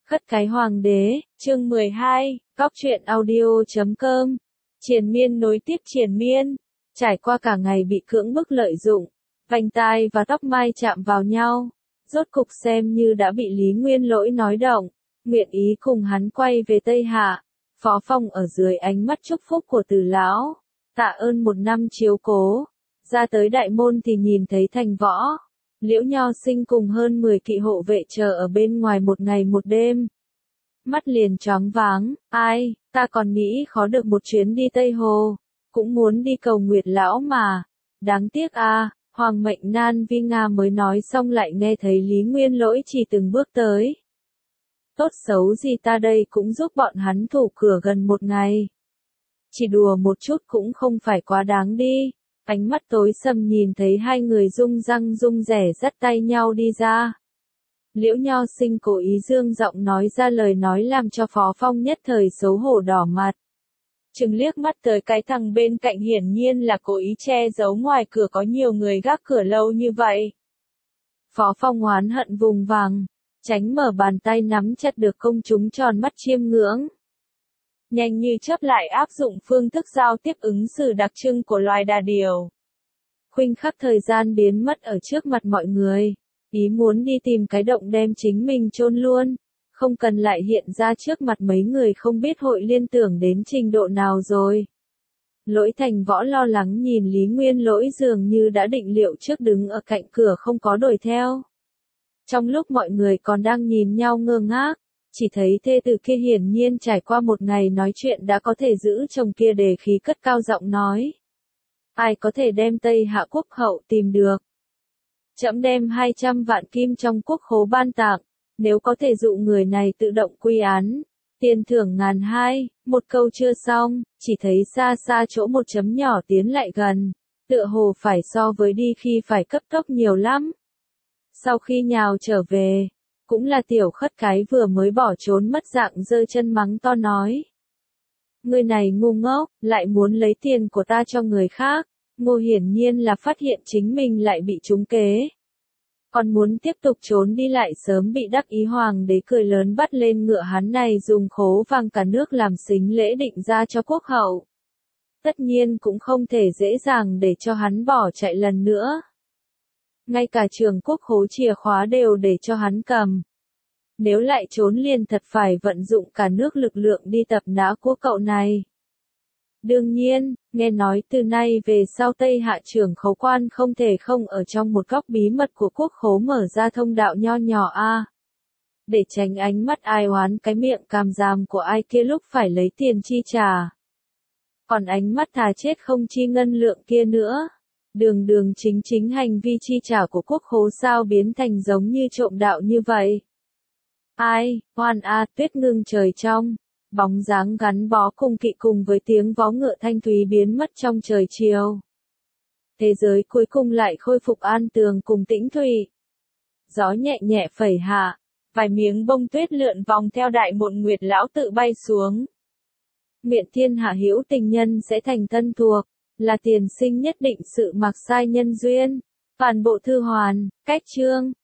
Khất cái hoàng đế, chương 12, góc truyện audio.com. Triền miên nối tiếp triền miên. Trải qua cả ngày bị cưỡng bức lợi dụng, vành tai và tóc mai chạm vào nhau. Rốt cục xem như đã bị Lý Nguyên Lỗi nói động, nguyện ý cùng hắn quay về Tây Hạ. Phó Phong ở dưới ánh mắt chúc phúc của Từ lão, tạ ơn một năm chiếu cố. Ra tới đại môn thì nhìn thấy Thành Võ, Liễu Nho Sinh cùng hơn 10 kỵ hộ vệ chờ ở bên ngoài một ngày một đêm. Mắt liền choáng váng, ai, ta còn nghĩ khó được một chuyến đi Tây Hồ, cũng muốn đi cầu Nguyệt lão mà. Đáng tiếc a, Hoàng mệnh nan vi Nga mới nói xong lại nghe thấy Lý Nguyên Lỗi chỉ từng bước tới. Tốt xấu gì ta đây cũng giúp bọn hắn thủ cửa gần một ngày. Chỉ đùa một chút cũng không phải quá đáng đi. Ánh mắt tối sầm nhìn thấy hai người rung răng rung rẻ dắt tay nhau đi ra. Liễu Nho Sinh cố ý dương giọng nói ra lời nói làm cho Phó Phong nhất thời xấu hổ đỏ mặt. Chừng liếc mắt tới cái thằng bên cạnh hiển nhiên là cố ý che giấu ngoài cửa có nhiều người gác cửa lâu như vậy. Phó Phong oán hận vùng vằng, tránh mở bàn tay nắm chặt được công chúng tròn mắt chiêm ngưỡng. Nhanh như chớp lại áp dụng phương thức giao tiếp ứng xử đặc trưng của loài đà điểu. Khoảnh khắc thời gian biến mất ở trước mặt mọi người, ý muốn đi tìm cái động đem chính mình chôn luôn, không cần lại hiện ra trước mặt mấy người không biết hội liên tưởng đến trình độ nào rồi. Lỗi Thành Võ lo lắng nhìn Lý Nguyên Lỗi dường như đã định liệu trước đứng ở cạnh cửa không có đuổi theo. Trong lúc mọi người còn đang nhìn nhau ngơ ngác, chỉ thấy thê tử kia hiển nhiên trải qua một ngày nói chuyện đã có thể giữ chồng kia đề khí cất cao giọng nói. Ai có thể đem Tây Hạ quốc hậu tìm được? Trẫm đem 200 vạn kim trong quốc khố ban tặng, nếu có thể dụ người này tự động quy án, tiền thưởng 1.200, một câu chưa xong, chỉ thấy xa xa chỗ một chấm nhỏ tiến lại gần, tựa hồ phải so với đi khi phải cấp tốc nhiều lắm. Sau khi nhào trở về, cũng là tiểu khất cái vừa mới bỏ trốn mất dạng giơ chân mắng to nói. Người này ngu ngốc, lại muốn lấy tiền của ta cho người khác. Ngô hiển nhiên là phát hiện chính mình lại bị trúng kế. Còn muốn tiếp tục trốn đi lại sớm bị đắc ý hoàng đế cười lớn bắt lên ngựa hắn này dùng khố vàng cả nước làm sính lễ định ra cho quốc hậu. Tất nhiên cũng không thể dễ dàng để cho hắn bỏ chạy lần nữa. Ngay cả trường quốc khố chìa khóa đều để cho hắn cầm. Nếu lại trốn liền thật phải vận dụng cả nước lực lượng đi tập nã quốc cậu này. Đương nhiên, nghe nói từ nay về sau Tây Hạ trưởng khấu quan không thể không ở trong một góc bí mật của quốc khố mở ra thông đạo nho nhỏ a. Để tránh ánh mắt ai oán cái miệng càm ràm của ai kia lúc phải lấy tiền chi trả. Còn ánh mắt thà chết không chi ngân lượng kia nữa. Đường đường chính chính hành vi chi trả của quốc khố sao biến thành giống như trộm đạo như vậy. Ai, hoan a, tuyết ngưng trời trong. Bóng dáng gắn bó cùng kỵ cùng với tiếng vó ngựa thanh thúy biến mất trong trời chiều. Thế giới cuối cùng lại khôi phục an tường cùng tĩnh thủy. Gió nhẹ nhẹ phẩy hạ, vài miếng bông tuyết lượn vòng theo đại môn Nguyệt lão tự bay xuống. Nguyện thiên hạ hữu tình nhân sẽ thành thân thuộc, là tiền sinh nhất định sự mặc sai nhân duyên. Phản bộ thư hoàn, cách chương.